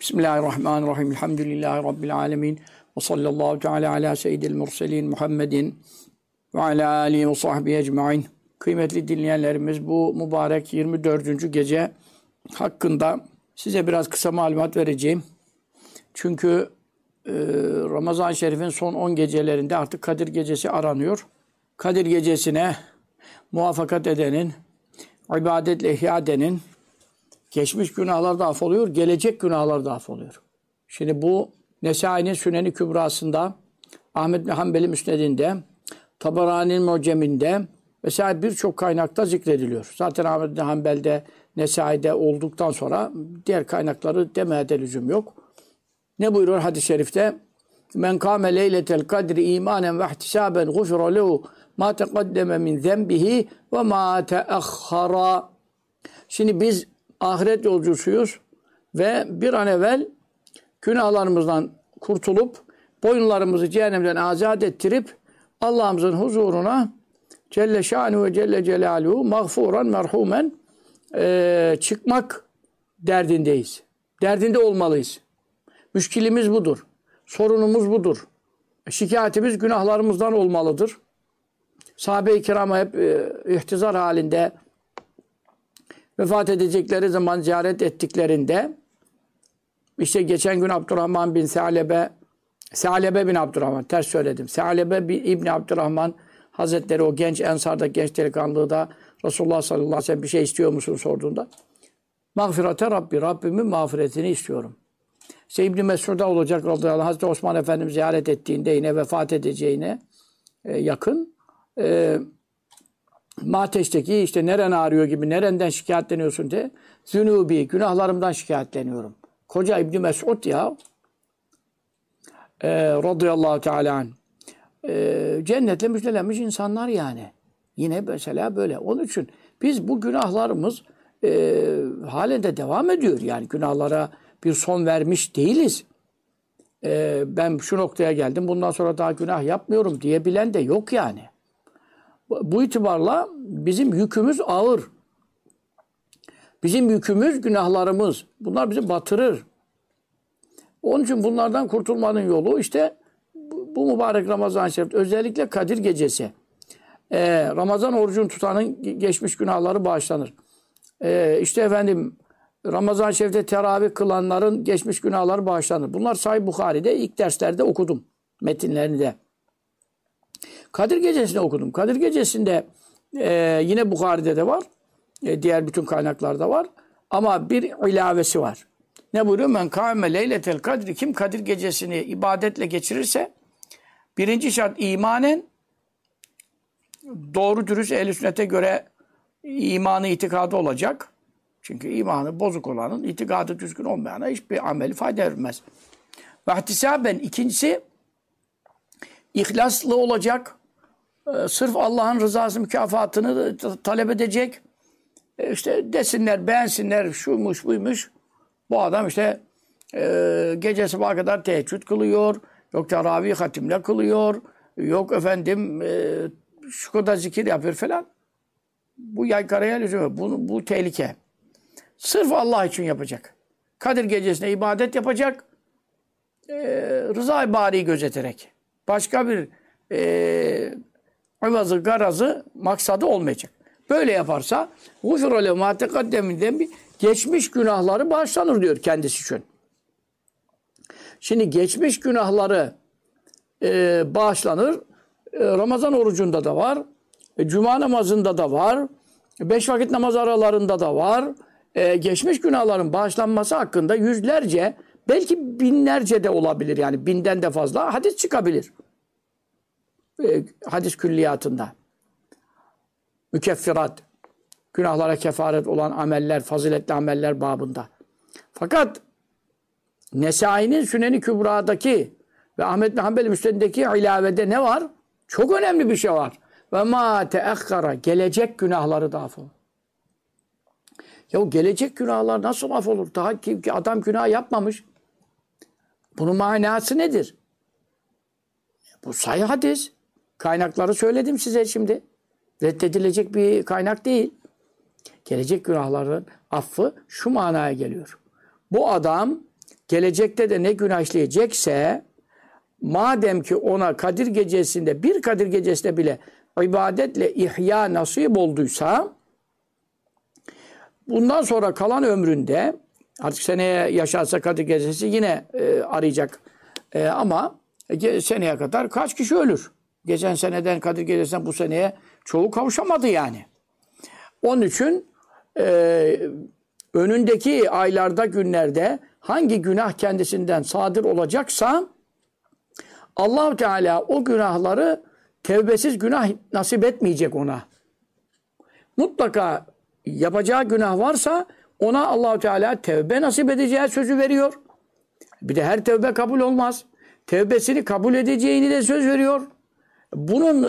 Bismillahirrahmanirrahim. Elhamdülillahi Rabbil alemin. Ve sallallahu teala ala seyyidil murselin Muhammedin ve ala alihi ve sahbihi ecmain. Kıymetli dinleyenlerimiz, bu mübarek 24. gece hakkında size biraz kısa malumat vereceğim. Çünkü Ramazan-ı Şerif'in son 10 gecelerinde artık Kadir Gecesi aranıyor. Kadir Gecesi'ne muvaffakat edenin, ibadetle ihya edenin geçmiş günahlar da affoluyor, gelecek günahlar da affoluyor. Şimdi bu Nesai'nin Sünen-i Kübrası'nda, Ahmed bin Hanbel'in Müsned'inde, Tabarani'nin Mucem'inde vesaire birçok kaynakta zikrediliyor. Zaten Ahmed bin Hanbel'de, Nesai'de olduktan sonra diğer kaynakları demeye de lüzum yok. Ne buyuruyor hadis-i şerifte? Men kâme leyletel kadri imanen ve ihtisaben gufira lehu ma teqaddeme min zenbihi ve ma teahhara. Şimdi biz ahiret yolcusuyuz ve bir an evvel günahlarımızdan kurtulup boyunlarımızı cehennemden azat ettirip Allah'ımızın huzuruna Celle Şanuhu ve Celle Celaluhu mağfuran merhumen çıkmak derdindeyiz. Derdinde olmalıyız. Müşkilimiz budur. Sorunumuz budur. Şikayetimiz günahlarımızdan olmalıdır. Sahabe-i kirama hep ihtizar halinde vefat edecekleri zaman ziyaret ettiklerinde işte geçen gün Abdurrahman bin Se'lebe bin Abdurrahman, ters söyledim. Se'lebe İbni Abdurrahman Hazretleri, o genç Ensar'da, genç delikanlığı da Resulullah sallallahu aleyhi ve sellem bir şey istiyor musun sorduğunda mağfirete Rabbi, Rabbimin mağfiretini istiyorum. İşte İbni Mesud'a olacak radıyallahu anh, Hazreti Osman Efendimiz ziyaret ettiğinde yine vefat edeceğine yakın Mateş'teki işte neren ağrıyor gibi, nereden şikayetleniyorsun diye zünubi, günahlarımdan şikayetleniyorum. Koca İbni Mesud ya radıyallahu teala anh. Cennetle müjdelenmiş insanlar yani. Yine mesela böyle. Onun için biz bu günahlarımız halen de devam ediyor. Yani günahlara bir son vermiş değiliz. Ben şu noktaya geldim, bundan sonra daha günah yapmıyorum diyebilen de yok yani. Bu itibarla bizim yükümüz ağır. Bizim yükümüz günahlarımız. Bunlar bizi batırır. Onun için bunlardan kurtulmanın yolu işte bu mübarek Ramazan-ı Şerif, özellikle Kadir Gecesi. Ramazan orucunu tutanın geçmiş günahları bağışlanır. İşte efendim Ramazan-ı Şerif'te teravih kılanların geçmiş günahları bağışlanır. Bunlar Sahih Bukhari'de ilk derslerde okudum metinlerini de. Kadir Gecesi'nde okudum. Kadir Gecesi'nde yine Bukhari'de de var. Diğer bütün kaynaklarda var. Ama bir ilavesi var. Ne buyuruyor? Men kâme leyletel kadri. Kim Kadir Gecesi'ni ibadetle geçirirse, birinci şart imanen, doğru dürüst ehl-i sünnete göre imanı, itikadı olacak. Çünkü imanı bozuk olanın, itikadı düzgün olmayana hiçbir ameli fayda vermez. Ve ihtisaben, ikincisi İhlaslı olacak. Sırf Allah'ın rızası, mükafatını talep edecek. İşte desinler, beğensinler, şuymuş, buymuş. Bu adam işte gece sabaha kadar teheccüd kılıyor. Yok teravih hatimle kılıyor. Yok efendim şu kadar zikir yapıyor falan. Bu yaygaraya lüzum yok. Bu tehlike. Sırf Allah için yapacak. Kadir Gecesi'ne ibadet yapacak. Rıza-i Bari'yi gözeterek. Başka bir ıvazı, garazı, maksadı olmayacak. Böyle yaparsa gufira lehu ma teqaddeminden bir geçmiş günahları bağışlanır diyor kendisi için. Şimdi geçmiş günahları bağışlanır. Ramazan orucunda da var. Cuma namazında da var. 5 vakit namaz aralarında da var. Geçmiş günahların bağışlanması hakkında yüzlerce, belki binlerce de olabilir, yani binden de fazla hadis çıkabilir. Hadis külliyatında. Mükeffirat, günahlara kefaret olan ameller, faziletli ameller babında. Fakat Nesai'nin Sünen-i Kübra'daki ve Ahmed bin Hanbel'in Müsned'deki ilavede ne var? Çok önemli bir şey var. Ve ma teakhara, gelecek günahları da affolur. Ya gelecek günahlar nasıl affolur? Daha ki adam günah yapmamış. Bunun manası nedir? Bu sahih hadis. Kaynakları söyledim size şimdi. Reddedilecek bir kaynak değil. Gelecek günahların affı şu manaya geliyor. Bu adam gelecekte de ne günah işleyecekse, madem ki ona Kadir Gecesi'nde, bir Kadir Gecesi'nde bile ibadetle ihya nasip olduysa, bundan sonra kalan ömründe, artık seneye yaşarsa Kadir Gecesi yine arayacak. Ama seneye kadar kaç kişi ölür? Geçen seneden Kadir Gecesi'nden bu seneye çoğu kavuşamadı yani. Onun için önündeki aylarda, günlerde hangi günah kendisinden sadır olacaksa Allah-u Teala o günahları tevbesiz günah nasip etmeyecek ona. Mutlaka yapacağı günah varsa ona Allah-u Teala tevbe nasip edeceği sözü veriyor. Bir de her tevbe kabul olmaz. Tevbesini kabul edeceğini de söz veriyor. Bunun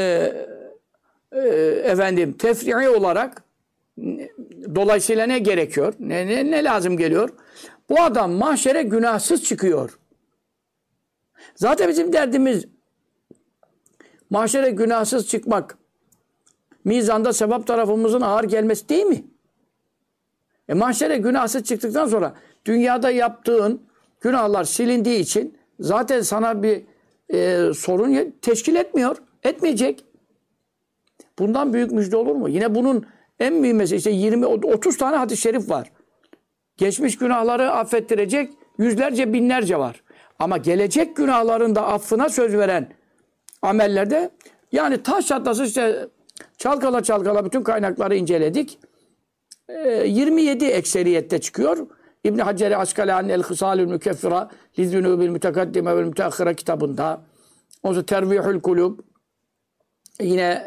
tefri'i olarak dolayısıyla ne gerekiyor? Ne lazım geliyor? Bu adam mahşere günahsız çıkıyor. Zaten bizim derdimiz mahşere günahsız çıkmak. Mizanda sevap tarafımızın ağır gelmesi değil mi? Mahşere günahsız çıktıktan sonra dünyada yaptığın günahlar silindiği için zaten sana bir sorun teşkil etmiyor. Etmeyecek. Bundan büyük müjde olur mu? Yine bunun en mühimmesi işte 20-30 tane hadis-i şerif var. Geçmiş günahları affettirecek yüzlerce binlerce var. Ama gelecek günahların da affına söz veren amellerde yani taş çatlasın işte çalkala çalkala bütün kaynakları inceledik. 27 ekseriyette çıkıyor. İbn Hacer Askalani El-Hısalül Mükeffira Lizzünûbil Mütekaddime vel Müteakhire kitabında. O zaman Tervihül Kulub yine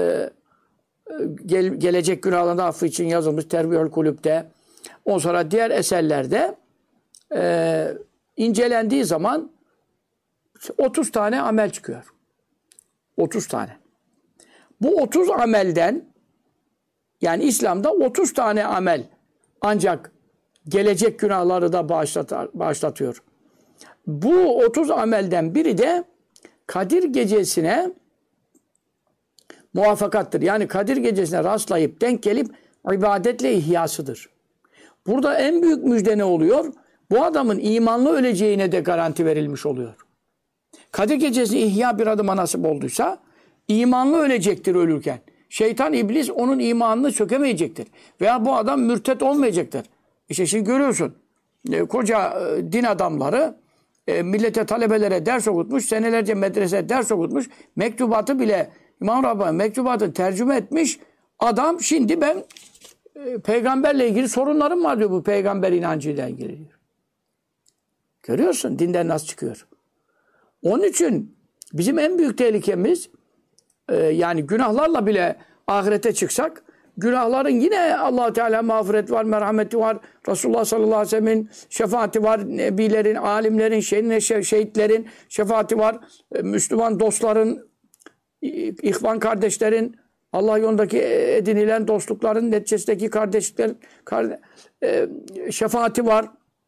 gelecek günahlarında affı için yazılmış Tervihül Kulub'de. Ondan sonra diğer eserlerde incelendiği zaman 30 tane amel çıkıyor. 30 tane. Bu 30 amelden yani İslam'da 30 tane amel ancak gelecek günahları da bağışlatıyor. Bu 30 amelden biri de Kadir Gecesi'ne muvaffakattır. Yani Kadir Gecesi'ne rastlayıp denk gelip ibadetle ihyasıdır. Burada en büyük müjde ne oluyor? Bu adamın imanlı öleceğine de garanti verilmiş oluyor. Kadir Gecesi ihya bir adıma nasip olduysa imanlı ölecektir ölürken. Şeytan, iblis onun imanını sökemeyecektir. Veya bu adam mürtet olmayacaktır. İşte şimdi görüyorsun koca din adamları millete, talebelere ders okutmuş, senelerce medrese ders okutmuş, mektubatı bile İmam Rabbani mektubatı tercüme etmiş adam şimdi ben peygamberle ilgili sorunlarım var diyor bu peygamber inancıyla ilgili diyor. Görüyorsun dinden nasıl çıkıyor. Onun için bizim en büyük tehlikemiz yani günahlarla bile ahirete çıksak günahların yine Allah-u Teala mağfiret var, merhameti var. Resulullah sallallahu aleyhi ve sellem'in şefaati var. Nebilerin, alimlerin, şehitlerin şefaati var. Müslüman dostların, ihvan kardeşlerin, Allah yolundaki edinilen dostlukların neticesindeki kardeşlerin şefaati var.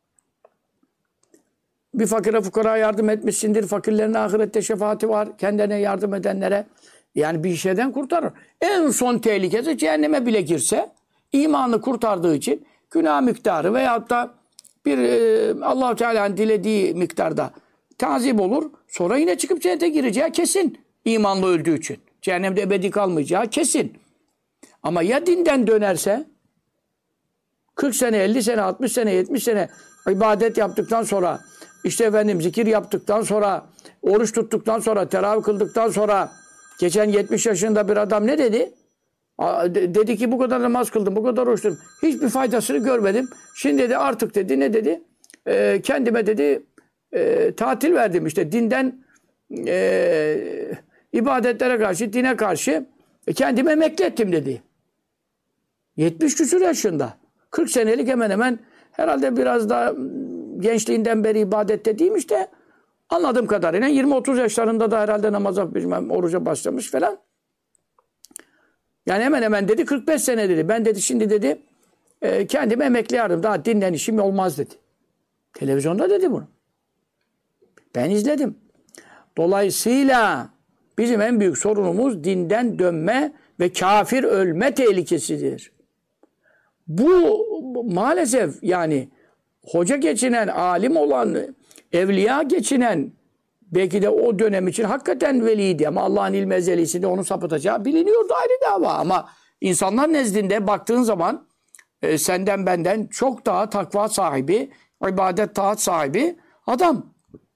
Bir fakire fukara yardım etmişsindir. Fakirlerin ahirette şefaati var. Kendilerine yardım edenlere. Yani bir şeyden kurtarır. En son tehlikesi cehenneme bile girse imanı kurtardığı için günah miktarı veyahut da bir Allah-u Teala'nın dilediği miktarda tazip olur. Sonra yine çıkıp cennete gireceği kesin. İmanlı öldüğü için. Cehennemde ebedi kalmayacağı kesin. Ama ya dinden dönerse 40 sene, 50 sene, 60 sene, 70 sene ibadet yaptıktan sonra işte zikir yaptıktan sonra oruç tuttuktan sonra teravih kıldıktan sonra geçen 70 yaşında bir adam ne dedi? Dedi ki bu kadar namaz kıldım, bu kadar oruç tuttum. Hiçbir faydasını görmedim. Şimdi dedi artık dedi ne dedi? Kendime dedi tatil verdim işte dinden ibadetlere karşı, dine karşı kendimi emekli ettim dedi. 70 küsur yaşında. 40 senelik hemen hemen herhalde biraz da gençliğinden beri ibadette değilmiş de anladığım kadarıyla 20-30 yaşlarında da herhalde namaza, bilmem, oruca başlamış falan. Yani hemen hemen dedi 45 sene dedi. Ben dedi şimdi dedi kendimi emekli yardım. Daha dinlen işim olmaz dedi. Televizyonda dedi bunu. Ben izledim. Dolayısıyla bizim en büyük sorunumuz dinden dönme ve kafir ölme tehlikesidir. Bu maalesef yani hoca geçinen, alim olan, evliya geçinen belki de o dönem için hakikaten veliydi ama Allah'ın ilmi ezelisinde onu sapıtacağı biliniyordu, ayrı dava. Ama insanlar nezdinde baktığın zaman senden benden çok daha takva sahibi, ibadet, taat sahibi adam.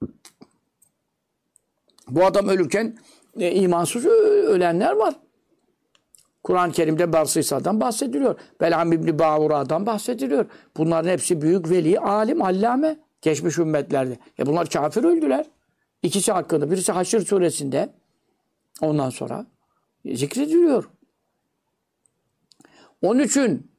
Bu adam ölürken imansız ölenler var. Kur'an-ı Kerim'de Barsisa'dan bahsediliyor. Bel'am İbni Ba'ura'dan bahsediliyor. Bunların hepsi büyük veli, alim, allame. Geçmiş ümmetlerde. Bunlar kafir öldüler. İkisi hakkında. Birisi Haşr suresinde. Ondan sonra zikrediliyor. Onun için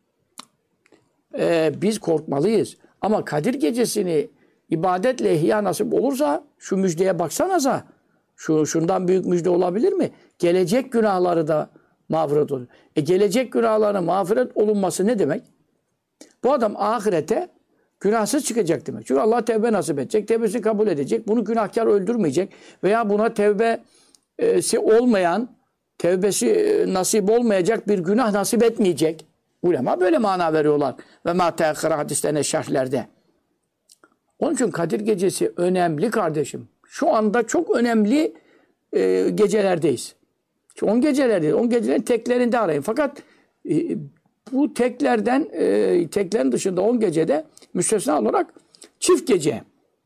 biz korkmalıyız. Ama Kadir gecesini ibadetle ihya nasip olursa şu müjdeye baksanıza. Şundan büyük müjde olabilir mi? Gelecek günahları da mağfiret olur. Gelecek günahlarına mağfiret olunması ne demek? Bu adam ahirete günahsız çıkacak demek. Çünkü Allah tevbe nasip edecek, tevbesini kabul edecek, bunu günahkar öldürmeyecek veya buna tevbesi olmayan, tevbesi nasip olmayacak bir günah nasip etmeyecek. Ulema böyle mana veriyorlar. Ve ma teakkara hadislerine şerhlerde. Onun için Kadir Gecesi önemli kardeşim. Şu anda çok önemli gecelerdeyiz. 10 gecelerdeyiz. 10 gecelerin teklerinde arayın. Fakat bu teklerin dışında 10 gecede müstesna olarak çift gece.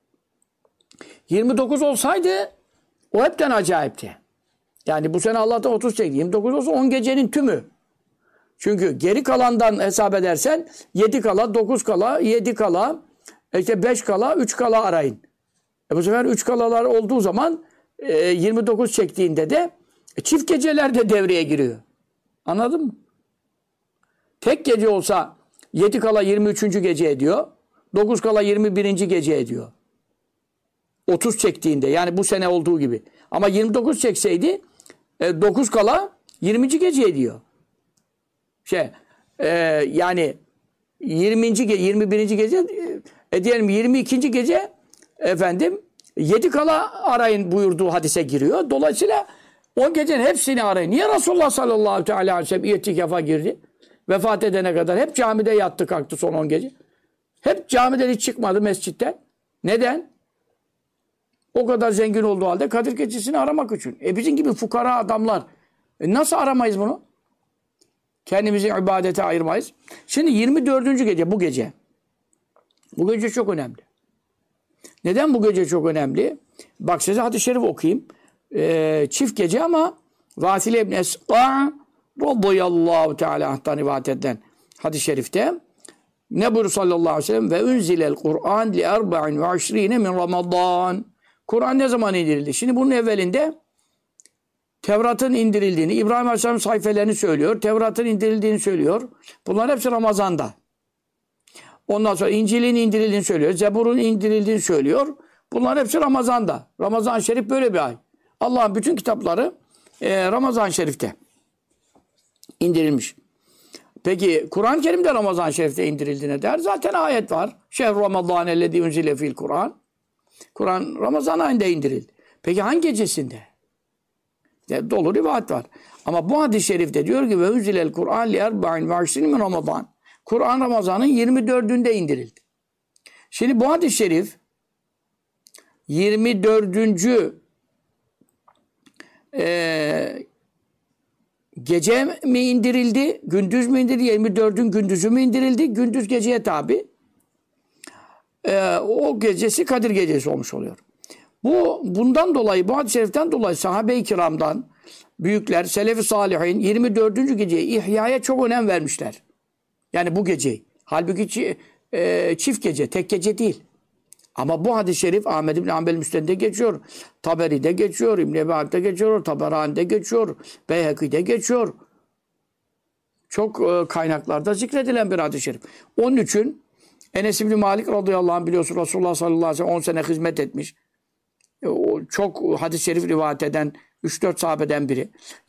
29 olsaydı o hepten acayipti. Yani bu sene Allah'tan 30 çekti. 29 olsa 10 gecenin tümü. Çünkü geri kalandan hesap edersen 7 kala, 9 kala, 7 kala, 5 kala, 3 kala arayın. Bu sefer 3 kalalar olduğu zaman 29 çektiğinde de çift geceler de devreye giriyor. Anladın mı? Tek gece olsa 7 kala 23. gece ediyor. 9 kala 21. gece ediyor. 30 çektiğinde yani bu sene olduğu gibi. Ama 29 çekseydi 9 kala 20. gece ediyor. Yani 21. gece diyelim 22. gece efendim 7 kala arayın buyurduğu hadise giriyor. Dolayısıyla 10 gecenin hepsini arayın. Niye Resulullah sallallahu aleyhi ve sellem itikafa girdi? Vefat edene kadar hep camide yattı kalktı son 10 gece. Hep camiden hiç çıkmadı mescitten. Neden? O kadar zengin olduğu halde Kadir Gecesi'ni aramak için. Bizim gibi fukara adamlar nasıl aramayız bunu? Kendimizi ibadete ayırmayız. Şimdi 24. gece bu gece. Bu gece çok önemli. Neden bu gece çok önemli? Bak size hadis-i şerif okuyayım. Çift gece ama Vasile İbni Esqa radıyallahu teala anh'tan rivayet edilen hadis-i şerifte ne buyuruyor sallallahu aleyhi ve sellem ve unzilel Kur'an li 24 min Ramazan. Kur'an ne zaman indirildi? Şimdi bunun evvelinde Tevrat'ın indirildiğini, İbrahim Aleyhisselam'ın sayfelerini söylüyor. Tevrat'ın indirildiğini söylüyor. Bunlar hepsi Ramazan'da. Ondan sonra İncil'in indirildiğini söylüyor. Zebur'un indirildiğini söylüyor. Bunlar hepsi Ramazan'da. Ramazan-ı Şerif böyle bir ay. Allah'ın bütün kitapları Ramazan-ı Şerif'te indirilmiş. Peki Kur'an-ı Kerim'de Ramazan-ı Şerif'te indirildiğine der. Zaten ayet var. Şehr Ramazan ellezî unzile fîl Kur'an. Kur'an Ramazan ayında indirildi. Peki hangi gecesinde? Dolu rivayet var. Ama bu hadis-i şerifte diyor ki ve unzilel Kur'an li 24 min Ramazan. Kur'an Ramazan'ın 24'ünde indirildi. Şimdi bu hadis-i şerif 24. Gece mi indirildi? Gündüz mü indirildi? 24'ün gündüzü mü indirildi? Gündüz geceye tabi. O gecesi Kadir Gecesi olmuş oluyor. Bundan dolayı, bu hadis-i şeriften dolayı sahabe-i kiramdan büyükler, selef-i salihin 24. geceye ihyaya çok önem vermişler. Yani bu geceyi. Halbuki çift gece, tek gece değil. Ama bu hadis-i şerif Ahmed İbn Hanbel Müsned'de geçiyor. Taberi'de geçiyor. İbn Ebi Hatim'de geçiyor. Taberani'de geçiyor. Beyheki'de geçiyor. Çok kaynaklarda zikredilen bir hadis-i şerif. Onun için Enes İbn Malik radıyallahu anh biliyorsun Resulullah sallallahu aleyhi ve sellem 10 sene hizmet etmiş. Çok hadis-i şerif rivayet eden 3-4 sahabeden biri.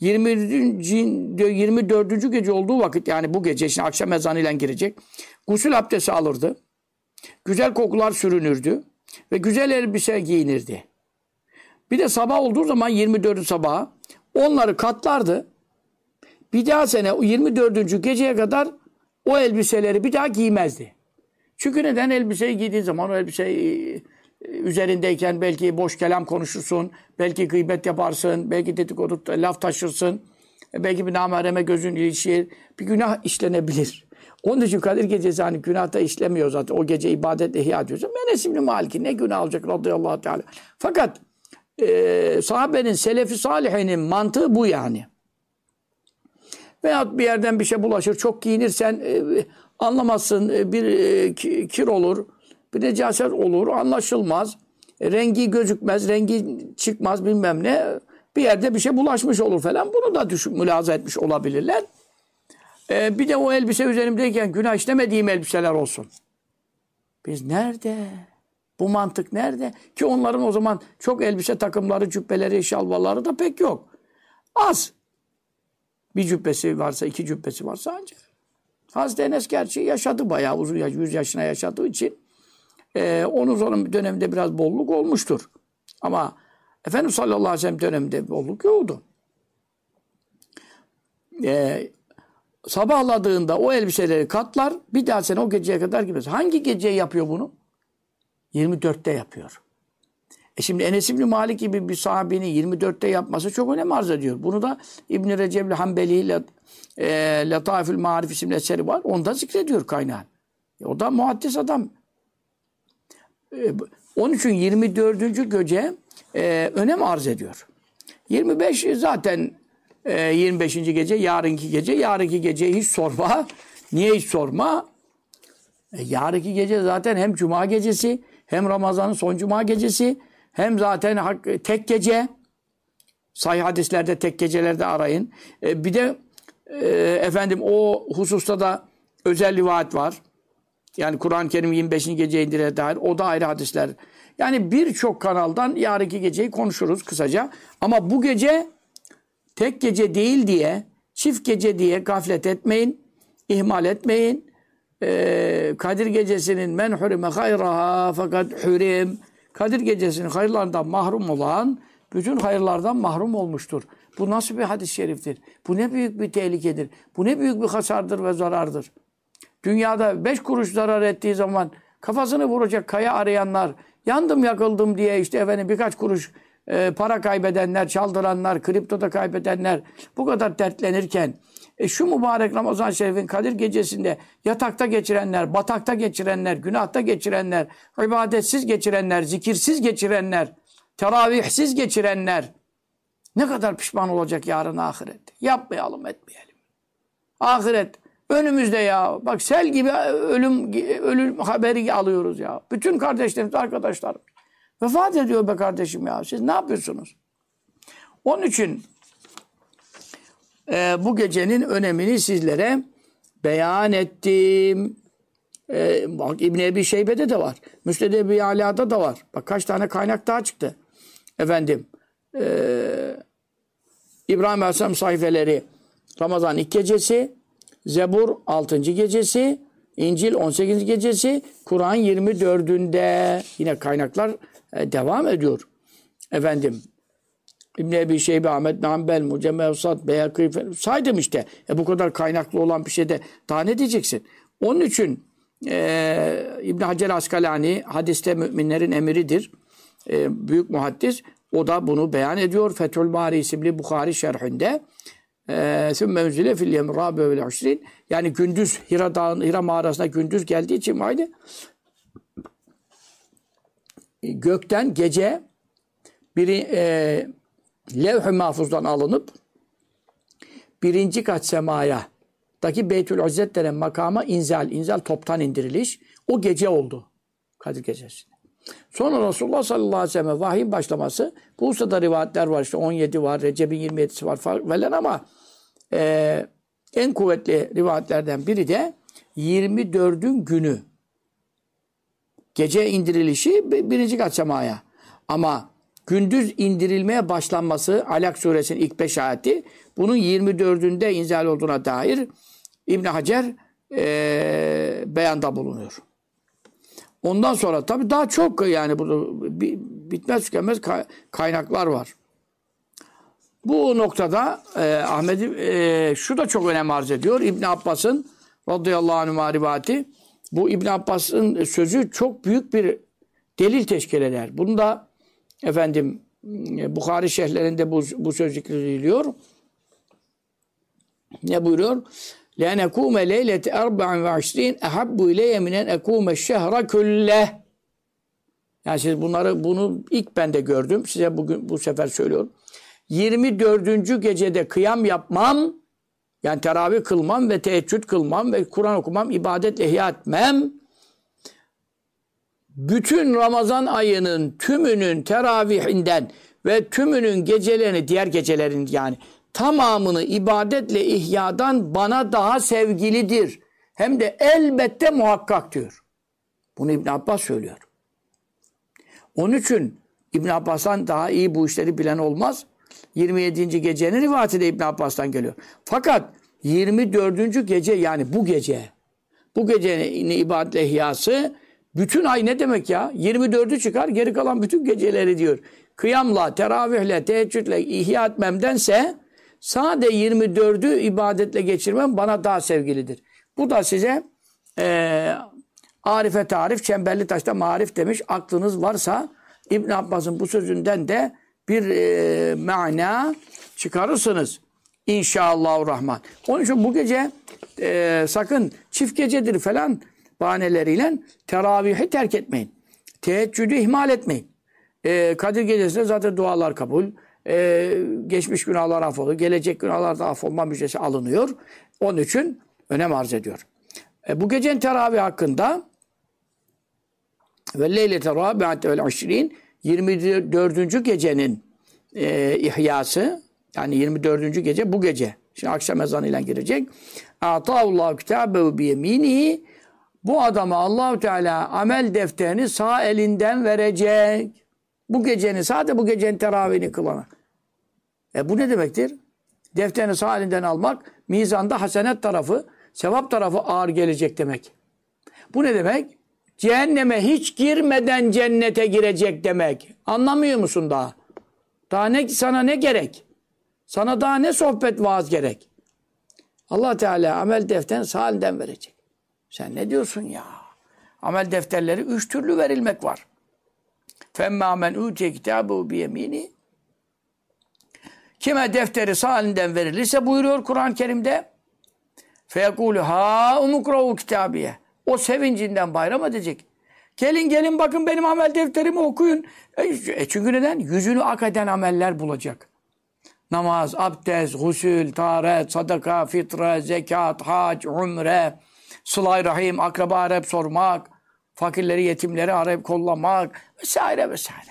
24. gece olduğu vakit yani bu gece şimdi akşam ezanıyla girecek. Gusül abdesti alırdı. Güzel kokular sürünürdü. Ve güzel elbise giyinirdi. Bir de sabah olduğu zaman 24. sabaha onları katlardı. Bir daha sene 24. geceye kadar o elbiseleri bir daha giymezdi. Çünkü neden? Elbiseyi giydiğin zaman o elbiseyi üzerindeyken belki boş kelam konuşursun, belki gıybet yaparsın, belki dedikodu laf taşırsın, belki bir namahreme gözün ilişir, bir günah işlenebilir. Onun için Kadir Gecesi hani günahta işlemiyor zaten. O gece ibadet ihya ediyorsun. Enes İbni Malik'in ne günah alacak radıyallahu teala. Fakat sahabenin, selefi salihinin mantığı bu yani. Veyahut bir yerden bir şey bulaşır, çok giyinirsen anlamazsın, bir kir olur, bir necaset olur, anlaşılmaz. Rengi gözükmez, rengi çıkmaz bilmem ne. Bir yerde bir şey bulaşmış olur falan. Bunu da mülahaza etmiş olabilirler. Bir de o elbise üzerimdeyken günah işlemediğim elbiseler olsun. Biz nerede? Bu mantık nerede? Ki onların o zaman çok elbise takımları, cübbeleri, şalvarları da pek yok. Az. Bir cübbesi varsa, iki cübbesi varsa ancak. Hazreti Enes gerçi yaşadı bayağı uzun yaş, 100 yaşına yaşadığı için onun döneminde biraz bolluk olmuştur. Ama Efendimiz sallallahu aleyhi ve sellem döneminde bolluk yoktu. Sabahladığında o elbiseleri katlar, bir daha sen o geceye kadar gitmez. Hangi geceye yapıyor bunu? 24'te yapıyor. Şimdi Enes İbni Malik gibi bir sahabenin 24'te yapması çok önem arz ediyor. Bunu da İbn-i Recep-i Hanbeli ile Letaifül Marif isimli eseri var. Onda zikrediyor kaynağın. O da muhaddis adam. Onun için 24. gece önem arz ediyor. 25 zaten 25. gece, yarınki gece. Yarınki geceyi hiç sorma. Niye hiç sorma? Yarınki gece zaten hem Cuma gecesi, hem Ramazan'ın son Cuma gecesi, hem zaten tek gece. Sahih hadislerde tek gecelerde arayın. Bir de efendim o hususta da özel rivayet var. Yani Kur'an-ı Kerim 25. geceye indirene dair. O da ayrı hadisler. Yani birçok kanaldan yarınki geceyi konuşuruz kısaca. Ama bu gece tek gece değil diye, çift gece diye gaflet etmeyin, ihmal etmeyin. Kadir gecesinin men hurime hayraha fakat hurim. Kadir gecesinin hayırlarından mahrum olan bütün hayırlardan mahrum olmuştur. Bu nasıl bir hadis-i şeriftir? Bu ne büyük bir tehlikedir. Bu ne büyük bir hasardır ve zarardır. Dünyada 5 kuruş zarar ettiği zaman kafasını vuracak kaya arayanlar, yandım yakıldım diye işte efendim birkaç kuruş para kaybedenler, çaldıranlar, kriptoda kaybedenler bu kadar dertlenirken şu mübarek Ramazan-ı Şerif'in Kadir gecesinde yatakta geçirenler, batakta geçirenler, günahta geçirenler, ibadetsiz geçirenler, zikirsiz geçirenler, teravihsiz geçirenler ne kadar pişman olacak yarın ahirette. Yapmayalım, etmeyelim. Ahiret önümüzde ya. Bak sel gibi ölüm haberi alıyoruz ya. Bütün kardeşlerimiz, arkadaşlarım vefat ediyor be kardeşim ya. Siz ne yapıyorsunuz? Onun için bu gecenin önemini sizlere beyan ettim. Bak İbn Ebi Şeybe'de de var. Müsned Ebi Ala'da da var. Bak kaç tane kaynak daha çıktı. Efendim İbrahim Aleyhisselam sayfeleri Ramazan ilk gecesi, Zebur 6. gecesi, İncil 18. gecesi, Kur'an 24'ünde yine kaynaklar devam ediyor. Efendim İbn-i Ebi Şeybe, Ahmet Nambel, Mucemme-i Beyakî saydım işte. Bu kadar kaynaklı olan bir şeyde daha ne diyeceksin? Onun için İbn Hacer Askalani hadiste müminlerin emiridir. Büyük muhaddis. O da bunu beyan ediyor. Fethül Bari isimli Bukhari şerhinde. ثُمَّ اُنْزِلَ فِي الْيَمْ رَابِ وَالْعُشْرِينَ yani gündüz Hira mağarasına gündüz geldiği için haydi gökten gece biri levh-i mahfuzdan alınıp birinci kat semaya daki Beytül İzzet denen makama inzal toptan indiriliş o gece oldu. Kadir gecesi. Sonra Resulullah sallallahu aleyhi ve sellem vahiy başlaması bu hususda rivayetler var işte 17 var, Recep'in 27'si var falan ama en kuvvetli rivayetlerden biri de 24'ün günü. Gece indirilişi birinci kat semaya. Ama gündüz indirilmeye başlanması Alak suresinin ilk 5 ayeti bunun 24'ünde inzal olduğuna dair İbn Hacer beyanda bulunuyor. Ondan sonra tabii daha çok yani burada bitmez tükenmez kaynaklar var. Bu noktada şu da çok önem arz ediyor. İbn Abbas'ın radıyallahu anh rivayeti bu İbn Abbas'ın sözü çok büyük bir delil teşkil eder. Bunu da efendim Bukhari şerhlerinde bu söz zikrediliyor. Ne buyuruyor? لَاَنْ اَكُومَ لَيْلَةِ 24 اَحَبُّ اِلَيَّ مِنْ اَنْ اَكُومَ الشَّهْرَ كُلَّهِ. Yani siz bunu ilk ben de gördüm. Size bu sefer söylüyorum. 24. gecede kıyam yapmam, yani teravih kılmam ve teheccüd kılmam ve Kur'an okumam, ibadetle ihya etmem, bütün Ramazan ayının tümünün teravihinden ve tümünün gecelerini, diğer gecelerin yani tamamını ibadetle ihyadan bana daha sevgilidir. Hem de elbette muhakkak diyor. Bunu İbn Abbas söylüyor. Onun için İbn Abbas'tan daha iyi bu işleri bilen olmaz. 27. gecenin rivayeti de İbn Abbas'tan geliyor. Fakat 24. gece yani bu gecenin ibadetle ihyası bütün ay ne demek ya? 24'ü çıkar, geri kalan bütün geceleri diyor. Kıyamla, teravihle, teheccüdle ihya etmemdense sade 24'ü ibadetle geçirmem bana daha sevgilidir. Bu da size Arife tarif, çemberli taşta marif demiş. Aklınız varsa İbn Abbas'ın bu sözünden de bir mana çıkarırsınız. İnşallahurrahman. Onun için bu gece sakın çift gecedir falan bahaneleriyle teravihi terk etmeyin. Teheccüdü ihmal etmeyin. Kadir gecesinde zaten dualar kabul. Geçmiş günahlar affolur. Gelecek günahlarda affolma müjdesi alınıyor. Onun için önem arz ediyor. Bu gecenin teravih hakkında ve leylete rabi'ate vel aşrin 24. gecenin ihyası yani 24. gece bu gece. Şimdi akşam ezanıyla girecek. Ata'ullahu kitabehu bi yeminihi. Bu adama Allahu Teala amel defterini sağ elinden verecek. Bu gecenin, sadece bu gecenin teravihini kılana. Bu ne demektir? Defterini sağ elinden almak, mizanda hasenet tarafı, sevap tarafı ağır gelecek demek. Bu ne demek? Cehenneme hiç girmeden cennete girecek demek. Anlamıyor musun daha? Daha sana ne gerek? Sana daha ne sohbet vaaz gerek? Allah Teala amel defterini sağ elinden verecek. Sen ne diyorsun ya? Amel defterleri 3 türlü verilmek var. فَمَّا مَنْ اُوْتِيَ كِتَابُهُ بِيَم۪ينِ. Kime defteri sağ elinden verilirse buyuruyor Kur'an-ı Kerim'de فَيَقُولُ هَا اُمُكْرَوُ كِتَابِيَ. O sevincinden bayram edecek. Gelin bakın benim amel defterimi okuyun. Çünkü neden? Yüzünü ak eden ameller bulacak. Namaz, abdest, gusül, taharet, sadaka, fitre, zekat, hac, umre, sıla-i rahim, akraba arayıp sormak, fakirleri, yetimleri arayıp kollamak vesaire vesaire.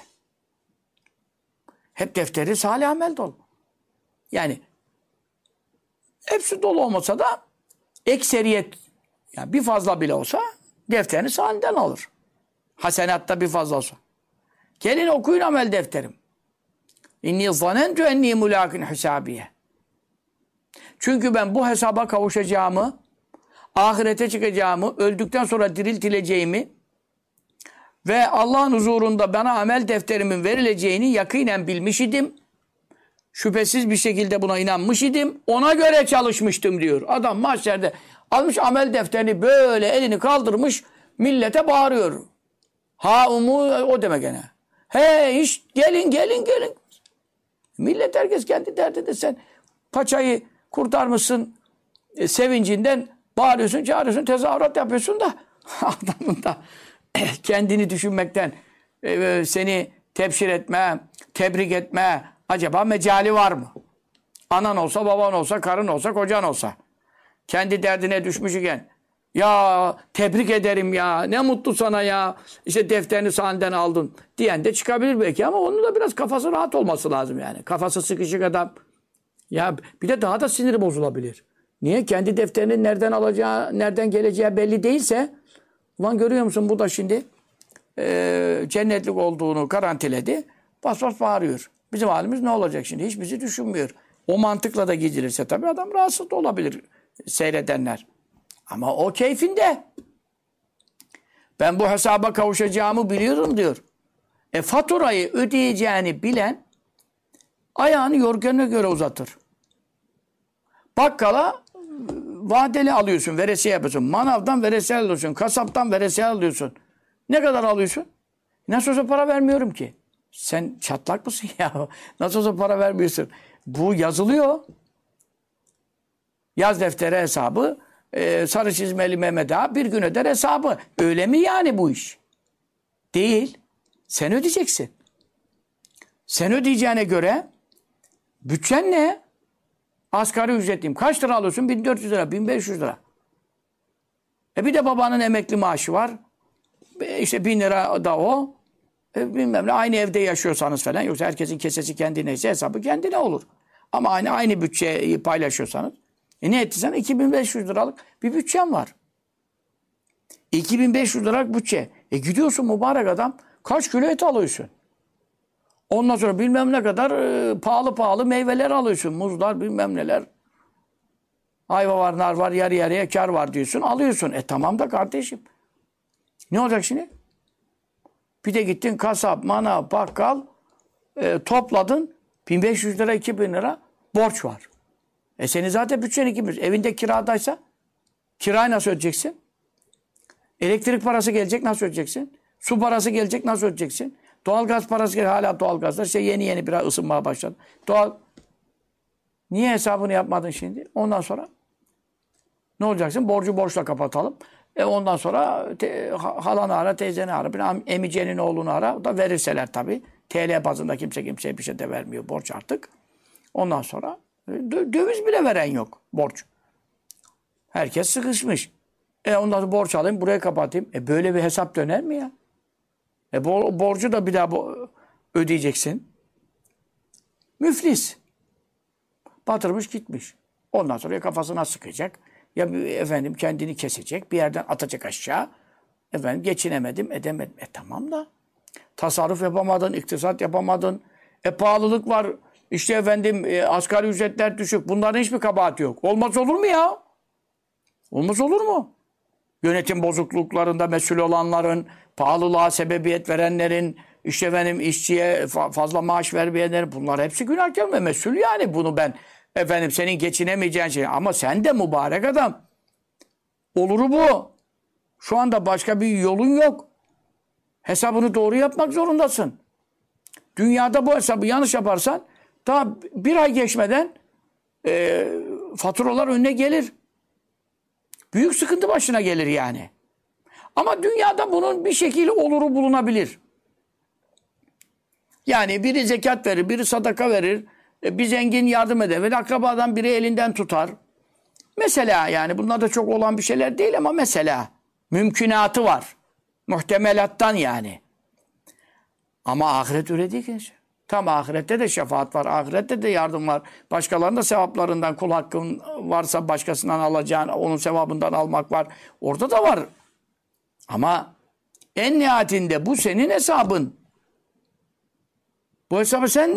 Hep defteri salih amel dolu. Yani hepsi dolu olmasa da ekseriyet yani bir fazla bile olsa defterini sağından alır. Hasenatta bir fazla olsa. Gelin okuyun amel defterim. İnni zanentu enni mulakin hisabiye. Çünkü ben bu hesaba kavuşacağımı, ahirete çıkacağımı, öldükten sonra diriltileceğimi ve Allah'ın huzurunda bana amel defterimin verileceğini yakinen bilmiş idim. Şüphesiz bir şekilde buna inanmış idim. Ona göre çalışmıştım diyor. Adam mahşerde almış amel defterini böyle elini kaldırmış millete bağırıyor. O demek gene. Gelin. Millet herkes kendi derdinde sen paçayı kurtarmışsın sevincinden bağırıyorsun, çağırıyorsun, tezahürat yapıyorsun da adamın da kendini düşünmekten seni tebşir etme, tebrik etme acaba mecali var mı? Anan olsa, baban olsa, karın olsa, kocan olsa kendi derdine düşmüş iken ya tebrik ederim ya ne mutlu sana ya işte defterini sahiden aldın diyen de çıkabilir belki ama onun da biraz kafası rahat olması lazım yani. Kafası sıkışık adam. Ya bir de daha da siniri bozulabilir. Niye? Kendi defterinin nereden alacağı, nereden geleceği belli değilse ulan görüyor musun bu da şimdi cennetlik olduğunu garantiledi. Bas bağırıyor. Bizim halimiz ne olacak şimdi? Hiç bizi düşünmüyor. O mantıkla da gidilirse tabii adam rahatsız da olabilir seyredenler. Ama o keyfinde. Ben bu hesaba kavuşacağımı biliyorum diyor. Faturayı ödeyeceğini bilen ayağını yorganına göre uzatır. Bakkala vadeli alıyorsun, veresiye yapıyorsun. Manavdan veresiye alıyorsun, kasaptan veresiye alıyorsun. Ne kadar alıyorsun? Nasıl olsa para vermiyorum ki. Sen çatlak mısın ya? Nasıl olsa para vermiyorsun. Bu yazılıyor. Yaz deftere hesabı, sarı çizmeli Mehmet Ağa bir gün öder hesabı. Öyle mi yani bu iş? Değil. Sen ödeyeceksin. Sen ödeyeceğine göre bütçen ne? Asgari ücretliyim. Kaç lira alıyorsun? 1400 lira, 1500 lira. Bir de babanın emekli maaşı var. İşte 1000 lira da o. Bilmem ne. Aynı evde yaşıyorsanız falan. Yoksa herkesin kesesi kendineyse hesabı kendine olur. Ama aynı bütçeyi paylaşıyorsanız. Ne ettiysen 2500 liralık bir bütçem var. 2500 liralık bütçe. Gidiyorsun mübarek adam. Kaç kilo et alıyorsun? Ondan sonra bilmem ne kadar pahalı meyveler alıyorsun. Muzlar bilmem neler. Ayva var, nar var, yarı yarıya kar var diyorsun. Alıyorsun. Tamam da kardeşim. Ne olacak şimdi? Bir de gittin kasap, manav, bakkal topladın. 1500 lira, 2000 lira borç var. Senin zaten bütçen 2000. Evinde kiradaysa kirayı nasıl ödeyeceksin? Elektrik parası gelecek nasıl ödeyeceksin? Su parası gelecek nasıl ödeyeceksin? Doğalgaz parası gelecek. Hala doğalgazlar yeni biraz ısınmaya başladı. Niye hesabını yapmadın şimdi? Ondan sonra ne olacaksın? Borcu borçla kapatalım. Ondan sonra halanı ara, teyzeni ara, emicenin oğlunu ara. O da verirseler tabii. TL bazında kimseye bir şey de vermiyor borç artık. Ondan sonra döviz bile veren yok borç. Herkes sıkışmış. Ondan sonra borç alayım, buraya kapatayım. Böyle bir hesap döner mi ya? Borcu da bir daha ödeyeceksin. Müflis. Batırmış gitmiş. Ondan sonra ya kafasına sıkacak. Ya efendim kendini kesecek. Bir yerden atacak aşağı. Efendim geçinemedim, edemedim. Tamam da. Tasarruf yapamadın, iktisat yapamadın. Pahalılık var. İşte efendim asgari ücretler düşük. Bunların hiçbir kabahati yok. Olmaz olur mu ya? Olmaz olur mu? Yönetim bozukluklarında mesul olanların, pahalılığa sebebiyet verenlerin, işte efendim işçiye fazla maaş vermeyenlerin, bunlar hepsi günahkar ve mesul yani. Bunu ben efendim senin geçinemeyeceğin şey. Ama sen de mübarek adam. Oluru bu. Şu anda başka bir yolun yok. Hesabını doğru yapmak zorundasın. Dünyada bu hesabı yanlış yaparsan daha bir ay geçmeden faturalar önüne gelir. Büyük sıkıntı başına gelir yani. Ama dünyada bunun bir şekilde oluru bulunabilir. Yani biri zekat verir, biri sadaka verir, bir zengin yardım eder ve akrabadan biri elinden tutar. Mesela yani bunlar da çok olan bir şeyler değil ama mesela mümkünatı var. Muhtemelattan yani. Ama ahiret öyle değil ki. Tam ahirette de şefaat var, ahirette de yardım var. Başkalarının da sevaplarından kul hakkın varsa başkasından alacağın, onun sevabından almak var. Orada da var. Ama en nihayetinde bu senin hesabın. Bu hesabı sen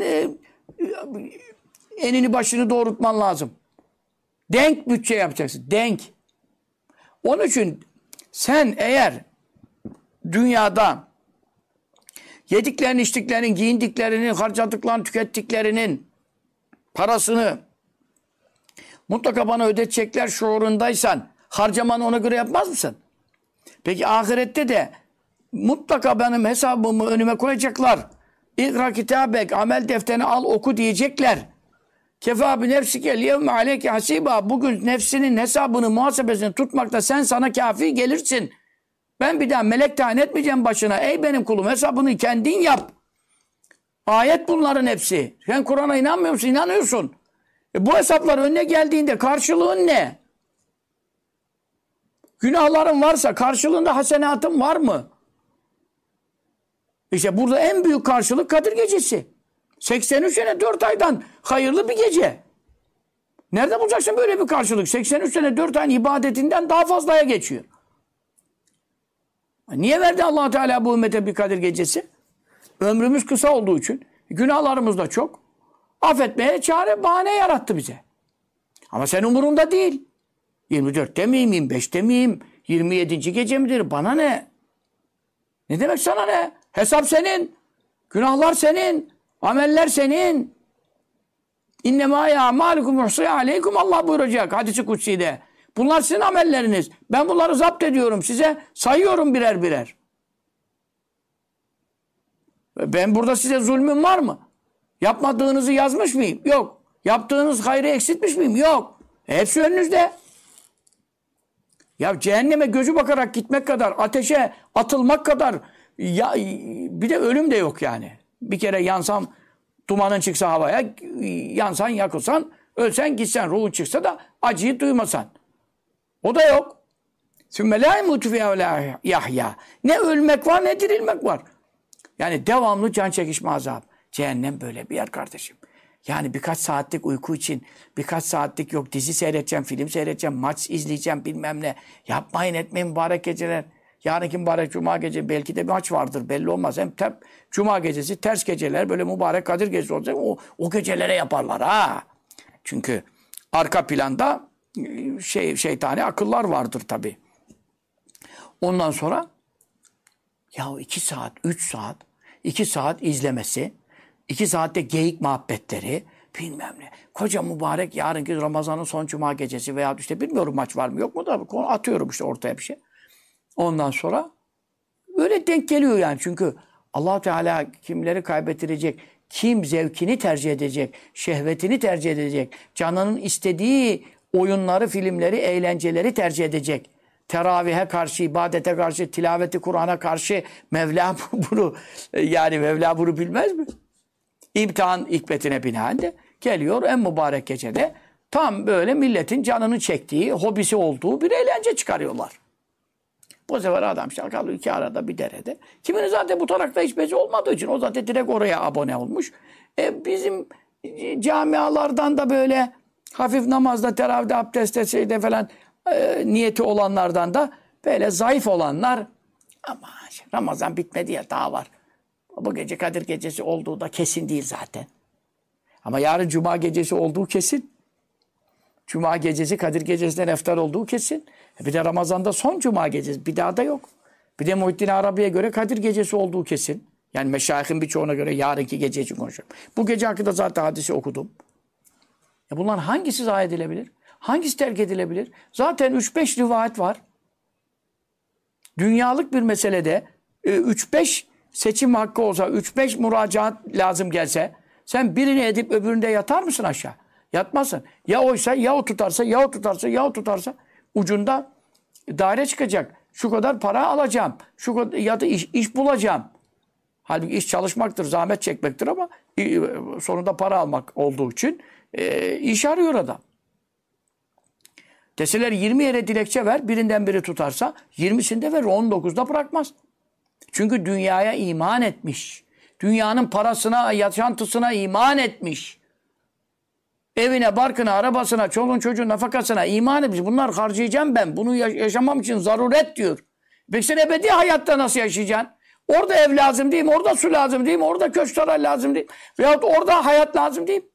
enini başını doğrultman lazım. Denk bütçe yapacaksın. Denk. Onun için sen eğer dünyada yediklerinin, içtiklerinin, giyindiklerinin, harcadıklarının, tükettiklerinin parasını mutlaka bana ödetecekler şuurundaysan harcamanı ona göre yapmaz mısın? Peki ahirette de mutlaka benim hesabımı önüme koyacaklar. İkra kitabek, amel defterini al oku diyecekler. Kefâ bi nefsike liyevme aleyke hasîbâ. Bugün nefsinin hesabını, muhasebesini tutmakta sen sana kafi gelirsin. Ben bir daha melek tayin etmeyeceğim başına. Ey benim kulum hesabını kendin yap. Ayet bunların hepsi. Sen Kur'an'a inanmıyor musun? İnanıyorsun. Bu hesaplar önüne geldiğinde karşılığın ne? Günahların varsa karşılığında hasenatın var mı? İşte burada en büyük karşılık Kadir Gecesi. 83 sene 4 aydan hayırlı bir gece. Nerede bulacaksın böyle bir karşılık? 83 sene 4 ayın ibadetinden daha fazlaya geçiyor. Niye verdi Allah Teala bu ümmete bir Kadir Gecesi? Ömrümüz kısa olduğu için, günahlarımız da çok. Affetmeye çare, bahane yarattı bize. Ama sen umurunda değil. 24'te miyim, 25'te miyim, 27. gece midir? Bana ne? Ne demek sana ne? Hesap senin. Günahlar senin. Ameller senin. İnnemâ yâmâlukum yuhsâ aleykum Allah buyuracak hadis-i kutsi'de. Bunlar sizin amelleriniz. Ben bunları zapt ediyorum. Size sayıyorum birer birer. Ben burada size zulmüm var mı? Yapmadığınızı yazmış mıyım? Yok. Yaptığınız hayrı eksiltmiş miyim? Yok. Hepsi önünüzde. Ya cehenneme gözü bakarak gitmek kadar, ateşe atılmak kadar ya, bir de ölüm de yok yani. Bir kere yansam, dumanın çıksa havaya, yansan, yakılsan, ölsen, gitsen, ruhun çıksa da acıyı duymasan. O da yok. Sümme lâ yemûtü fîhâ ve lâ yahya. Ne ölmek var ne dirilmek var. Yani devamlı can çekişme azap. Cehennem böyle bir yer kardeşim. Yani birkaç saatlik uyku için, birkaç saatlik yok dizi seyredeceğim, film seyredeceğim, maç izleyeceğim bilmem ne. Yapmayın etmeyin mübarek geceler. Yarınki mübarek cuma gece belki de bir maç vardır belli olmaz. Hem cuma gecesi ters geceler böyle mübarek Kadir gecesi olacak. O gecelere yaparlar ha. Çünkü arka planda şeytani akıllar vardır tabii. Ondan sonra ya 2 saat, 3 saat, 2 saat izlemesi, 2 saatte geyik muhabbetleri, bilmem ne. Koca mübarek yarınki Ramazan'ın son cuma gecesi veya işte bilmiyorum maç var mı yok mu da atıyorum işte ortaya bir şey. Ondan sonra öyle denk geliyor yani. Çünkü Allah Teala kimleri kaybettirecek, kim zevkini tercih edecek, şehvetini tercih edecek, canının istediği oyunları, filmleri, eğlenceleri tercih edecek. Teravihe karşı, ibadete karşı, tilaveti Kur'an'a karşı Mevla bunu bilmez mi? İmtihan hikmetine binaen de geliyor en mübarek gecede tam böyle milletin canını çektiği, hobisi olduğu bir eğlence çıkarıyorlar. Bu sefer adam işte kalıyor iki arada bir derede. Kiminin zaten bu tarakta hiç bezi olmadığı için o zaten direkt oraya abone olmuş. Bizim camialardan da böyle hafif namazda, teravihde, abdestte şeyde falan niyeti olanlardan da böyle zayıf olanlar ama Ramazan bitmedi ya daha var. Bu gece Kadir gecesi olduğu da kesin değil zaten. Ama yarın Cuma gecesi olduğu kesin. Cuma gecesi Kadir gecesinden eftar olduğu kesin. Bir de Ramazan'da son Cuma gecesi. Bir daha da yok. Bir de Muhittin Arabi'ye göre Kadir gecesi olduğu kesin. Yani meşayihin birçoğuna göre yarınki gece için konuşuyorum. Bu gece hakkında zaten hadisi okudum. Bunların hangisi zayi edilebilir? Hangisi terk edilebilir? Zaten 3-5 rivayet var. Dünyalık bir meselede 3-5 seçim hakkı olsa, 3-5 müracaat lazım gelse, sen birini edip öbüründe yatar mısın aşağı? Yatmazsın. Ya oysa, ya o tutarsa, ya o tutarsa, ya o tutarsa ucunda daire çıkacak. Şu kadar para alacağım. Şu kadar, ya da iş bulacağım. Halbuki iş çalışmaktır, zahmet çekmektir ama sonunda para almak olduğu için iş arıyor adam. Deseler 20 yere dilekçe ver, birinden biri tutarsa 20'sinde verir, 19'da bırakmaz. Çünkü dünyaya iman etmiş. Dünyanın parasına, yaşantısına iman etmiş. Evine, barkına, arabasına, çoluğun çocuğun nafakasına iman etmiş. Bunlar harcayacağım ben. Bunu yaşamam için zaruret diyor. Peki sen ebedi hayatta nasıl yaşayacaksın? Orada ev lazım değil mi? Orada su lazım değil mi? Orada köşkler lazım değil mi? Veyahut orada hayat lazım değil mi?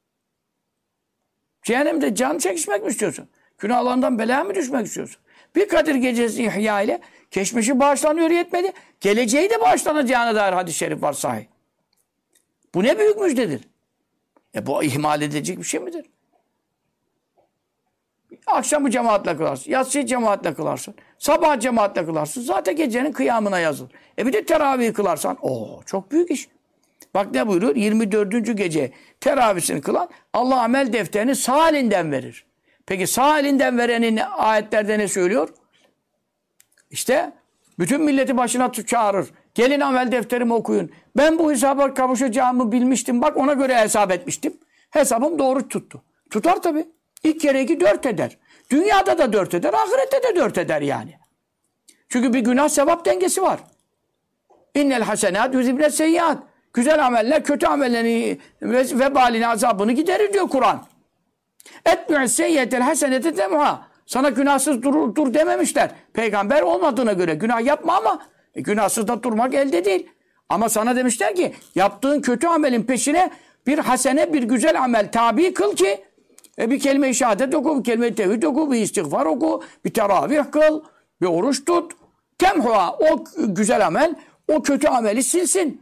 Cehennemde can çekişmek mi istiyorsun? Günahlarından belaya mı düşmek istiyorsun? Bir Kadir gecesi ihya ile geçmişi bağışlanıyor yetmedi. Geleceği de bağışlanacağına dair hadis-i şerif var sahih. Bu ne büyük müjdedir. Bu ihmal edilecek bir şey midir? Akşamı cemaatle kılarsın. Yatsıyı cemaatle kılarsın. Sabah cemaatle kılarsın. Zaten gecenin kıyamına yazılır. Bir de teravih kılarsan. Çok büyük iş. Bak ne buyuruyor? 24. gece teravisini kılan Allah amel defterini sağ elinden verir. Peki sağ elinden verenin ayetlerde ne söylüyor? İşte bütün milleti başına çağırır. Gelin amel defterimi okuyun. Ben bu hesaba kavuşacağımı bilmiştim. Bak ona göre hesap etmiştim. Hesabım doğru tuttu. Tutar tabii. İlk kere 2 4 eder. Dünyada da 4 eder. Ahirette de 4 eder yani. Çünkü bir günah sevap dengesi var. İnnel hasenat yüzibne seyyiat. Güzel ameller kötü amellerin vebalini azabını giderir diyor Kur'an. Etmi'u seyyiyetel hasenete temha. Sana günahsız dur dememişler. Peygamber olmadığına göre günah yapma ama günahsız da durmak elde değil. Ama sana demişler ki yaptığın kötü amelin peşine bir hasene, bir güzel amel tabi kıl ki bir kelime-i şehadet oku, bir kelime-i tevhid oku, bir istiğfar oku, bir teravih kıl, bir oruç tut. Temhua, o güzel amel o kötü ameli silsin.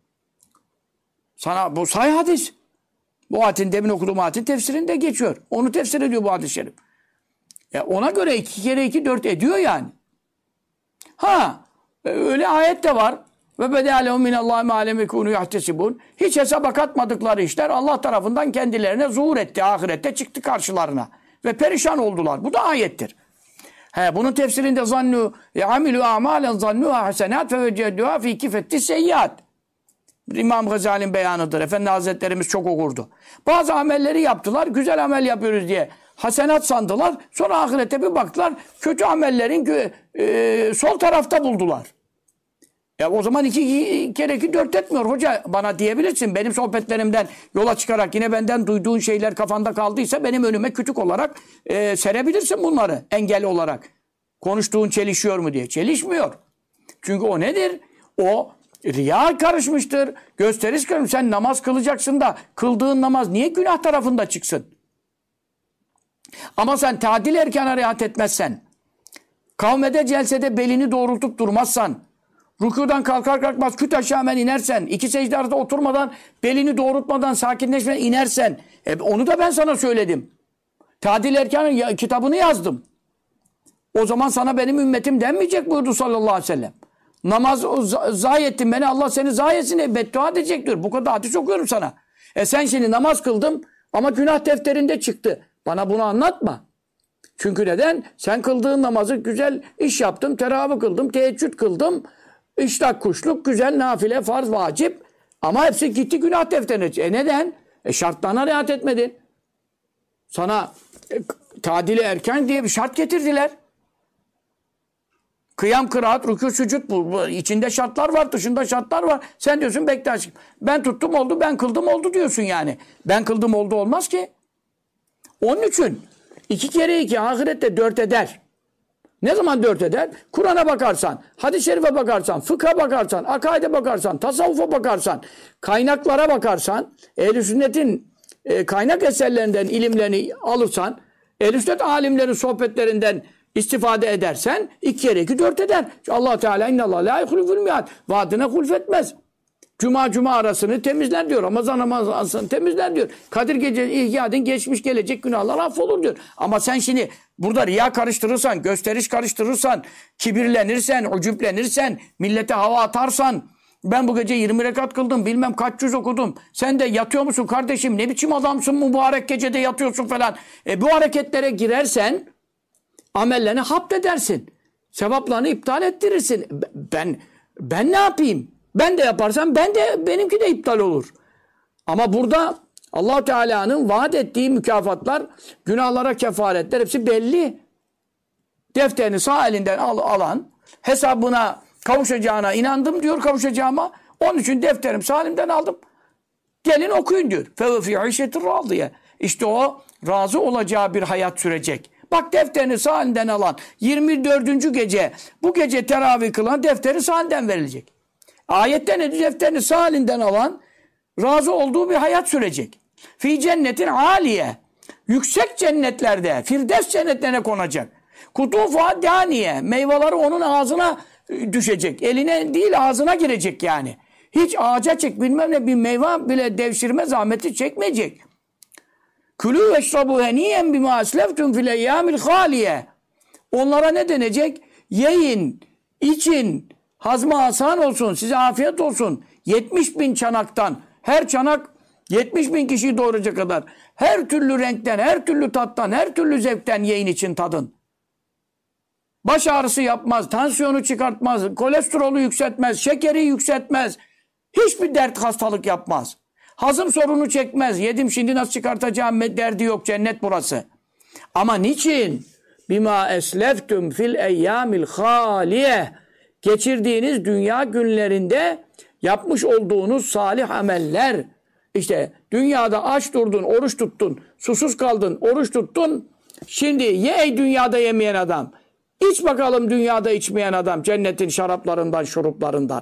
Sana bu sahih hadis. Bu ayetin demin okuduğum ayetin tefsirinde geçiyor. Onu tefsir ediyor bu hadis-i şerif. Ona göre 2 kere 2 4 ediyor yani. Öyle ayet de var. Ve bedealehum minallahi ma lem yekunu yahtesibun. Hiç hesaba katmadıkları işler Allah tarafından kendilerine zuhur etti. Ahirette çıktı karşılarına. Ve perişan oldular. Bu da ayettir. Bunun tefsirinde zannu amilu amalen zannuha hasenat ve veceduha fi kifetti seyyiat. İmam Gazali'nin beyanıdır. Efendi Hazretlerimiz çok okurdu. Bazı amelleri yaptılar. Güzel amel yapıyoruz diye hasenat sandılar. Sonra ahirete bir baktılar. Kötü amellerin sol tarafta buldular. O zaman 2 kere 2 4 etmiyor hoca, bana diyebilirsin. Benim sohbetlerimden yola çıkarak yine benden duyduğun şeyler kafanda kaldıysa benim önüme kütük olarak serebilirsin bunları engel olarak. Konuştuğun çelişiyor mu diye. Çelişmiyor. Çünkü o nedir? O riya karışmıştır. Gösteriş karışmıştır. Sen namaz kılacaksın da kıldığın namaz niye günah tarafında çıksın? Ama sen tadil erkana riayet etmezsen, kavmede celsede belini doğrultup durmazsan, rükudan kalkar kalkmaz küt aşağı hemen inersen, 2 secde arasında oturmadan, belini doğrultmadan, sakinleşmeden inersen, onu da ben sana söyledim. Tadil erkanın kitabını yazdım. O zaman sana benim ümmetim denmeyecek buyurdu sallallahu aleyhi ve sellem. Namaz zayi ettin beni, Allah seni zayi etsin, beddua edecek diyor. Bu kadar hadis okuyorum sana. Sen şimdi namaz kıldım ama günah defterinde çıktı. Bana bunu anlatma. Çünkü neden? Sen kıldığın namazı güzel iş yaptım, teravih kıldım, teheccüd kıldım, iştak kuşluk, güzel nafile, farz, vacip. Ama hepsi gitti günah defterine. Neden? Şartlarına riayet etmedin. Sana tadili erken diye bir şart getirdiler. Kıyam, kıraat, rükû, sücud, bu içinde şartlar var, dışında şartlar var. Sen diyorsun bekle aşkım. Ben tuttum oldu, ben kıldım oldu diyorsun yani. Ben kıldım oldu olmaz ki. Onun için 2 kere 2 ahirette 4 eder. Ne zaman 4 eder? Kur'an'a bakarsan, hadis-i şerife bakarsan, fıkha bakarsan, akaide bakarsan, tasavvufa bakarsan, kaynaklara bakarsan, ehl-i sünnetin kaynak eserlerinden ilimlerini alırsan, ehl-i sünnet alimlerin sohbetlerinden istifade edersen 2 kere 2 4 eder. Allah Teala innallah la yuhliful mi'ad. Vaadine hulfetmez. Cuma arasını temizler diyor. Ramazan arasını temizler diyor. Kadir Gecesi ihya edin, geçmiş gelecek günahlar affolur diyor. Ama sen şimdi burada riya karıştırırsan, gösteriş karıştırırsan, kibirlenirsen, ucüplenirsen, millete hava atarsan, ben bu gece 20 rekat kıldım, bilmem kaç yüz okudum. Sen de yatıyor musun kardeşim? Ne biçim adamsın mübarek gecede yatıyorsun falan. Bu hareketlere girersen amellerini haptedersin. Sevaplarını iptal ettirirsin. Ben ne yapayım? Ben de yaparsam benimki de iptal olur. Ama burada Allah Teala'nın vaat ettiği mükafatlar, günahlara kefaretler hepsi belli. Defterini sağ elinden alan, hesabına kavuşacağına inandım diyor, kavuşacağıma. Onun için defterim sağ elimden aldım. Gelin okuyun diyor. فَوَفِي عِشَةٍ رَاضِيَ. İşte o razı olacağı bir hayat sürecek. Bak defterini sağ elinden alan 24. gece, bu gece teravih kılan defteri sağ elinden verilecek. Ayette ne diyor? Defterini sağ elinden alan razı olduğu bir hayat sürecek. Fi cennetin aliye. Yüksek cennetlerde, Firdevs cennetlerine konacak. Kutufa daniye. Meyveleri onun ağzına düşecek. Eline değil ağzına girecek yani. Hiç ağaca çek bilmem ne bir meyve bile devşirme zahmeti çekmeyecek. Külü ve şrabu heniyen bima esleftum fil eyyamil haliye. Onlara ne denecek? Yiyin, için, hazma asan olsun, size afiyet olsun. 70.000 çanaktan, her çanak 70.000 kişiyi doğuracak kadar. Her türlü renkten, her türlü tattan, her türlü zevkten yiyin için tadın. Baş ağrısı yapmaz, tansiyonu çıkartmaz, kolesterolü yükseltmez, şekeri yükseltmez. Hiçbir dert hastalık yapmaz. Hazım sorunu çekmez. Yedim şimdi nasıl çıkartacağım derdi yok. Cennet burası. Ama niçin? Bima esleftum fil eyyamil haliye. Geçirdiğiniz dünya günlerinde yapmış olduğunuz salih ameller. İşte dünyada aç durdun, oruç tuttun, susuz kaldın, oruç tuttun. Şimdi ye ey dünyada yemeyen adam. İç bakalım dünyada içmeyen adam. Cennetin şaraplarından, şuruplarından.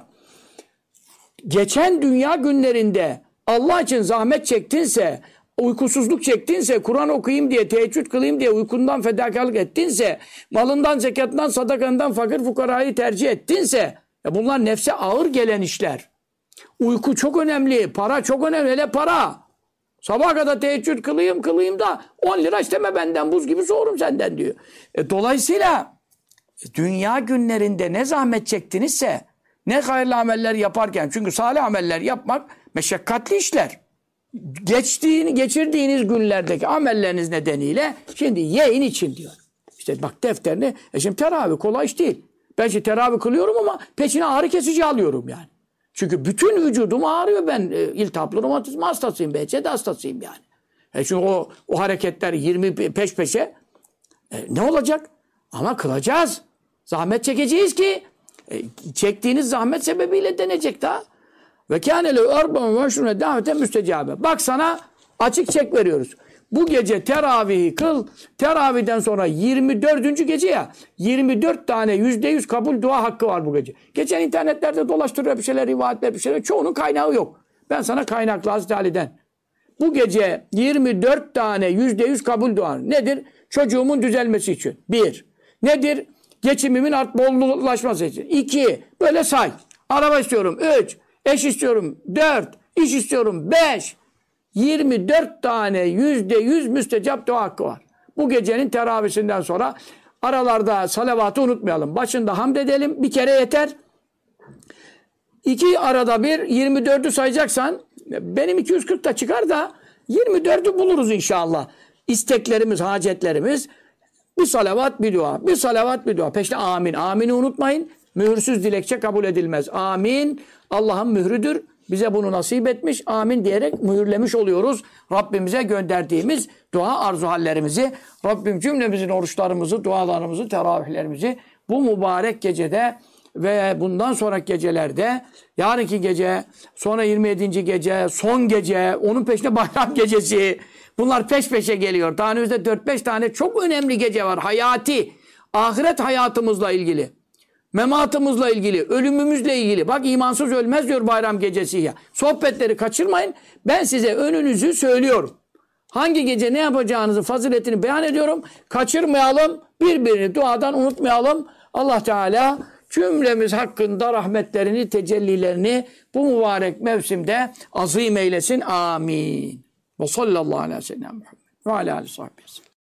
Geçen dünya günlerinde Allah için zahmet çektinse, uykusuzluk çektinse, Kur'an okuyayım diye, teheccüd kılayım diye uykundan fedakarlık ettinse, malından, zekatından, sadakandan fakir fukarayı tercih ettinse, bunlar nefse ağır gelen işler. Uyku çok önemli, para çok önemli, hele para. Sabaha kadar teheccüd kılayım da 10 lira isteme benden, buz gibi soğurum senden diyor. Dolayısıyla dünya günlerinde ne zahmet çektinizse, ne hayırlı ameller yaparken, çünkü salih ameller yapmak meşakkatli işler. Geçirdiğiniz günlerdeki amelleriniz nedeniyle şimdi yiyin için diyor. İşte bak defterini, şimdi teravih kolay iş değil. Ben şimdi teravih kılıyorum ama peşine ağrı kesici alıyorum yani. Çünkü bütün vücudum ağrıyor, ben iltihaplı romatizma hastasıyım, BCD hastasıyım yani. Çünkü o hareketler 20 peş peşe ne olacak? Ama kılacağız. Zahmet çekeceğiz ki çektiğiniz zahmet sebebiyle denecek daha. Ve kânele erba'un ve şune davete müstecabe. Bak sana açık çek veriyoruz. Bu gece teravihi kıl. Teravihden sonra 24. gece ya. 24 tane %100 kabul dua hakkı var bu gece. Geçen internetlerde dolaştırıyor bir şeyler, rivayetler bir şeyler. Çoğunun kaynağı yok. Ben sana kaynaklı Hazreti Ali'den. Bu gece 24 tane %100 kabul dua. Nedir? Çocuğumun düzelmesi için. 1. Nedir? Geçimimin bollulaşması için. 2. Böyle say. Araba istiyorum. 3. Eş istiyorum. 4. İş istiyorum. 5. 24 tane %100 müstecap dua hakkı var. Bu gecenin teravisinden sonra aralarda salavatı unutmayalım. Başında hamd edelim. Bir kere yeter. 2 arada bir 24'ü sayacaksan benim 240 da çıkar da 24'ü buluruz inşallah. İsteklerimiz, hacetlerimiz bir salavat, bir dua. Bir salavat, bir dua. Peşte amin. Amin'i unutmayın. Mühürsüz dilekçe kabul edilmez. Amin. Allah'ın mührüdür. Bize bunu nasip etmiş. Amin diyerek mühürlemiş oluyoruz. Rabbimize gönderdiğimiz dua arzu hallerimizi. Rabbim cümlemizin oruçlarımızı, dualarımızı, teravihlerimizi bu mübarek gecede ve bundan sonraki gecelerde, yarınki gece, sonra 27. gece, son gece, onun peşine bayram gecesi. Bunlar peş peşe geliyor. Daha önümüzde 4-5 tane çok önemli gece var. Hayati, ahiret hayatımızla ilgili. Mematımızla ilgili, ölümümüzle ilgili. Bak imansız ölmez diyor bayram gecesi ya. Sohbetleri kaçırmayın. Ben size önünüzü söylüyorum. Hangi gece ne yapacağınızı, faziletini beyan ediyorum. Kaçırmayalım. Birbirini duadan unutmayalım. Allah Teala cümlemiz hakkında rahmetlerini, tecellilerini bu mübarek mevsimde azim eylesin. Amin. Ve sallallahu aleyhi ve sellem Muhammed ve aleyhi ve sellem.